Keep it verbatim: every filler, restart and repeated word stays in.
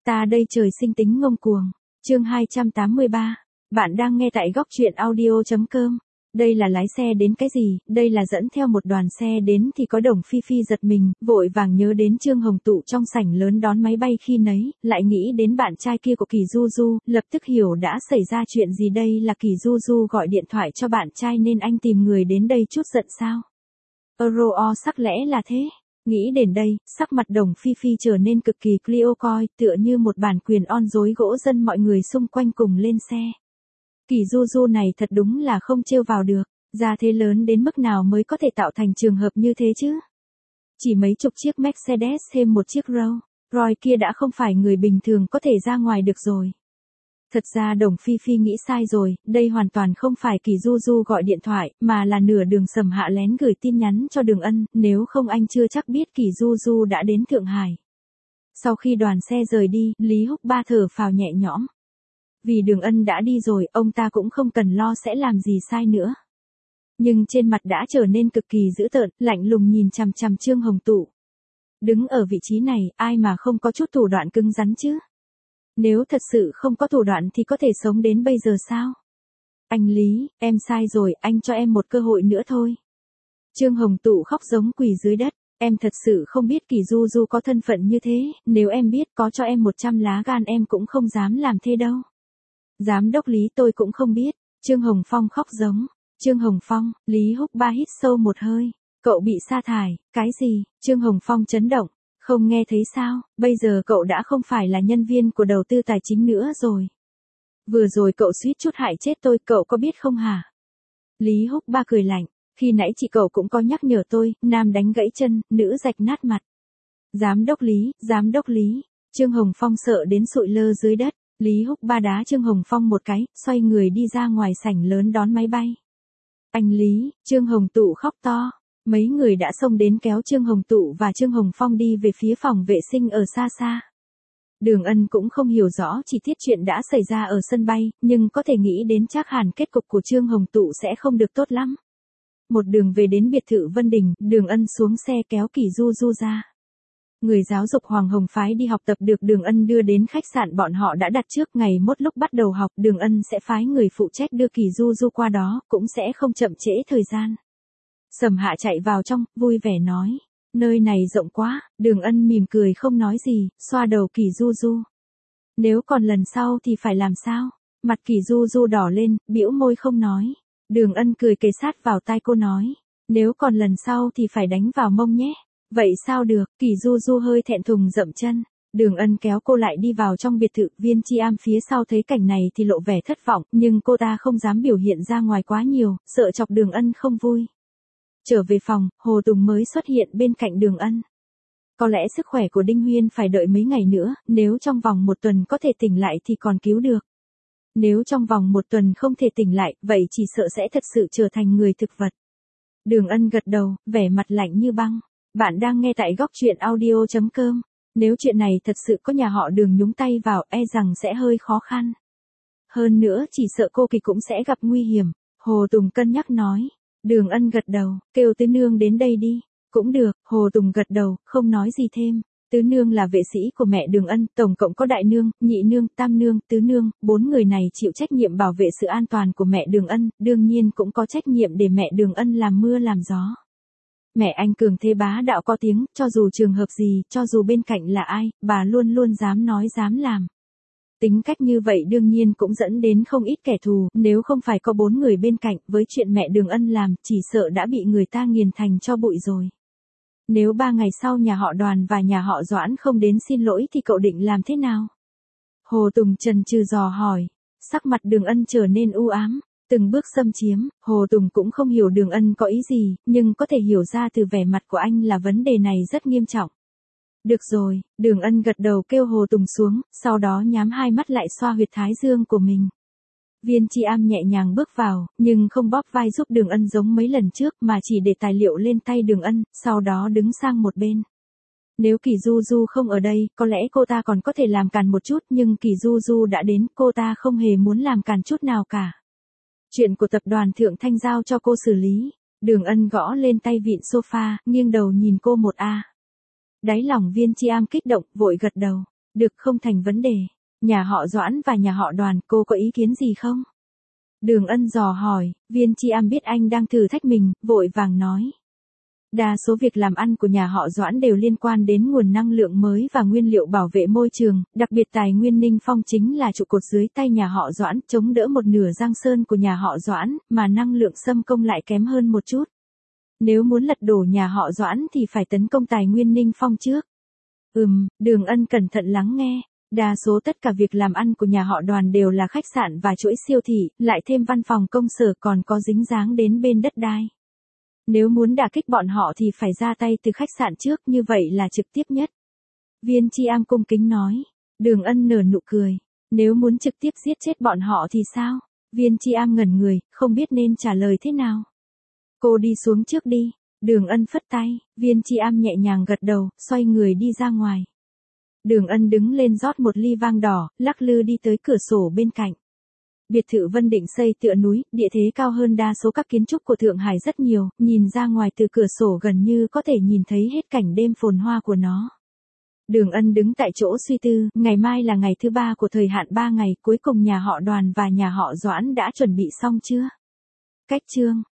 Ta đây trời sinh tính ngông cuồng. Chương hai trăm tám mươi ba. Bạn đang nghe tại góc truyện audio chấm com. Đây là lái xe đến cái gì, đây là dẫn theo một đoàn xe đến thì có Đồng Phi Phi giật mình, vội vàng nhớ đến Trương Hồng Tụ trong sảnh lớn đón máy bay khi nấy, lại nghĩ đến bạn trai kia của Kỳ Du Du, lập tức hiểu đã xảy ra chuyện gì. Đây là Kỳ Du Du gọi điện thoại cho bạn trai nên anh tìm người đến đây chút giận sao? Euro sắc lẽ là thế. Nghĩ đến đây, sắc mặt Đồng Phi Phi trở nên cực kỳ Clio coi, tựa như một bản quyền on dối gỗ dân mọi người xung quanh cùng lên xe. Kỳ Du Du này thật đúng là không trêu vào được, ra thế lớn đến mức nào mới có thể tạo thành trường hợp như thế chứ? Chỉ mấy chục chiếc Mercedes thêm một chiếc Rolls Royce kia đã không phải người bình thường có thể ra ngoài được rồi. Thật ra Đồng Phi Phi nghĩ sai rồi, đây hoàn toàn không phải Kỳ Du Du gọi điện thoại, mà là nửa đường Sầm Hạ lén gửi tin nhắn cho Đường Ân, nếu không anh chưa chắc biết Kỳ Du Du đã đến Thượng Hải. Sau khi đoàn xe rời đi, Lý Húc Ba thở phào nhẹ nhõm. Vì Đường Ân đã đi rồi, ông ta cũng không cần lo sẽ làm gì sai nữa. Nhưng trên mặt đã trở nên cực kỳ dữ tợn, lạnh lùng nhìn chằm chằm Trương Hồng Tụ. Đứng ở vị trí này, ai mà không có chút thủ đoạn cứng rắn chứ? Nếu thật sự không có thủ đoạn thì có thể sống đến bây giờ sao? Anh Lý, em sai rồi, anh cho em một cơ hội nữa thôi. Trương Hồng Tụ khóc giống quỳ dưới đất. Em thật sự không biết Kỳ Du Du có thân phận như thế, nếu em biết có cho em một trăm lá gan em cũng không dám làm thế đâu. Giám đốc Lý tôi cũng không biết. Trương Hồng Phong khóc giống. Trương Hồng Phong, Lý Húc Ba hít sâu một hơi. Cậu bị sa thải, cái gì? Trương Hồng Phong chấn động. Không nghe thấy sao, bây giờ cậu đã không phải là nhân viên của đầu tư tài chính nữa rồi. Vừa rồi cậu suýt chút hại chết tôi, cậu có biết không hả? Lý Húc Ba cười lạnh, khi nãy chị cậu cũng có nhắc nhở tôi, nam đánh gãy chân, nữ rạch nát mặt. Giám đốc Lý, giám đốc Lý, Trương Hồng Phong sợ đến sụi lơ dưới đất, Lý Húc Ba đá Trương Hồng Phong một cái, xoay người đi ra ngoài sảnh lớn đón máy bay. Anh Lý, Trương Hồng Tụ khóc to. Mấy người đã xông đến kéo Trương Hồng Tụ và Trương Hồng Phong đi về phía phòng vệ sinh ở xa xa. Đường Ân cũng không hiểu rõ chi tiết chuyện đã xảy ra ở sân bay, nhưng có thể nghĩ đến chắc hẳn kết cục của Trương Hồng Tụ sẽ không được tốt lắm. Một đường về đến biệt thự Vân Đình, Đường Ân xuống xe kéo Kỳ Du Du ra. Người giáo dục Hoàng Hồng phái đi học tập được Đường Ân đưa đến khách sạn bọn họ đã đặt trước, ngày mốt lúc bắt đầu học Đường Ân sẽ phái người phụ trách đưa Kỳ Du Du qua đó, cũng sẽ không chậm trễ thời gian. Sầm Hạ chạy vào trong, vui vẻ nói. Nơi này rộng quá, Đường Ân mỉm cười không nói gì, xoa đầu Kỳ Du Du. Nếu còn lần sau thì phải làm sao? Mặt Kỳ Du Du đỏ lên, bĩu môi không nói. Đường Ân cười kề sát vào tai cô nói. Nếu còn lần sau thì phải đánh vào mông nhé. Vậy sao được? Kỳ Du Du hơi thẹn thùng dậm chân. Đường Ân kéo cô lại đi vào trong biệt thự. Viên Chi Am phía sau thấy cảnh này thì lộ vẻ thất vọng, nhưng cô ta không dám biểu hiện ra ngoài quá nhiều, sợ chọc Đường Ân không vui. Trở về phòng, Hồ Tùng mới xuất hiện bên cạnh Đường Ân. Có lẽ sức khỏe của Đinh Huyên phải đợi mấy ngày nữa, nếu trong vòng một tuần có thể tỉnh lại thì còn cứu được. Nếu trong vòng một tuần không thể tỉnh lại, vậy chỉ sợ sẽ thật sự trở thành người thực vật. Đường Ân gật đầu, vẻ mặt lạnh như băng. Bạn đang nghe tại góc truyện audio chấm com. Nếu chuyện này thật sự có nhà họ Đường nhúng tay vào, e rằng sẽ hơi khó khăn. Hơn nữa chỉ sợ cô Kỳ cũng sẽ gặp nguy hiểm. Hồ Tùng cân nhắc nói. Đường Ân gật đầu, kêu Tứ Nương đến đây đi. Cũng được, Hồ Tùng gật đầu, không nói gì thêm. Tứ Nương là vệ sĩ của mẹ Đường Ân, tổng cộng có Đại Nương, Nhị Nương, Tam Nương, Tứ Nương, bốn người này chịu trách nhiệm bảo vệ sự an toàn của mẹ Đường Ân, đương nhiên cũng có trách nhiệm để mẹ Đường Ân làm mưa làm gió. Mẹ anh cường thế bá đạo có tiếng, cho dù trường hợp gì, cho dù bên cạnh là ai, bà luôn luôn dám nói dám làm. Tính cách như vậy đương nhiên cũng dẫn đến không ít kẻ thù, nếu không phải có bốn người bên cạnh, với chuyện mẹ Đường Ân làm, chỉ sợ đã bị người ta nghiền thành cho bụi rồi. Nếu ba ngày sau nhà họ Đoàn và nhà họ Doãn không đến xin lỗi thì cậu định làm thế nào? Hồ Tùng chần chừ dò hỏi, sắc mặt Đường Ân trở nên u ám, từng bước xâm chiếm, Hồ Tùng cũng không hiểu Đường Ân có ý gì, nhưng có thể hiểu ra từ vẻ mặt của anh là vấn đề này rất nghiêm trọng. Được rồi, Đường Ân gật đầu kêu Hồ Tùng xuống, sau đó nhắm hai mắt lại xoa huyệt thái dương của mình. Viên Chi Am nhẹ nhàng bước vào, nhưng không bóp vai giúp Đường Ân giống mấy lần trước mà chỉ để tài liệu lên tay Đường Ân, sau đó đứng sang một bên. Nếu Kỳ Du Du không ở đây, có lẽ cô ta còn có thể làm càn một chút, nhưng Kỳ Du Du đã đến, cô ta không hề muốn làm càn chút nào cả. Chuyện của tập đoàn Thượng Thanh giao cho cô xử lý. Đường Ân gõ lên tay vịn sofa, nghiêng đầu nhìn cô một a. Đáy lòng Viên Chi Am kích động, vội gật đầu. Được, không thành vấn đề. Nhà họ Doãn và nhà họ Đoàn, cô có ý kiến gì không? Đường Ân dò hỏi, Viên Chi Am biết anh đang thử thách mình, vội vàng nói. Đa số việc làm ăn của nhà họ Doãn đều liên quan đến nguồn năng lượng mới và nguyên liệu bảo vệ môi trường, đặc biệt tài nguyên Ninh Phong chính là trụ cột dưới tay nhà họ Doãn, chống đỡ một nửa Giang Sơn của nhà họ Doãn, mà năng lượng Sâm Công lại kém hơn một chút. Nếu muốn lật đổ nhà họ Doãn thì phải tấn công tài nguyên Ninh Phong trước. Ừm, Đường Ân cẩn thận lắng nghe. Đa số tất cả việc làm ăn của nhà họ Đoàn đều là khách sạn và chuỗi siêu thị, lại thêm văn phòng công sở còn có dính dáng đến bên đất đai. Nếu muốn đả kích bọn họ thì phải ra tay từ khách sạn trước, như vậy là trực tiếp nhất. Viên Chi Am cung kính nói. Đường Ân nở nụ cười. Nếu muốn trực tiếp giết chết bọn họ thì sao? Viên Chi Am ngẩn người, không biết nên trả lời thế nào. Cô đi xuống trước đi. Đường Ân phất tay, Viên Chi Am nhẹ nhàng gật đầu, xoay người đi ra ngoài. Đường Ân đứng lên rót một ly vang đỏ, lắc lư đi tới cửa sổ bên cạnh. Biệt thự Vân Định xây tựa núi, địa thế cao hơn đa số các kiến trúc của Thượng Hải rất nhiều, nhìn ra ngoài từ cửa sổ gần như có thể nhìn thấy hết cảnh đêm phồn hoa của nó. Đường Ân đứng tại chỗ suy tư, ngày mai là ngày thứ ba của thời hạn ba ngày, cuối cùng nhà họ Đoàn và nhà họ Doãn đã chuẩn bị xong chưa? Cách chương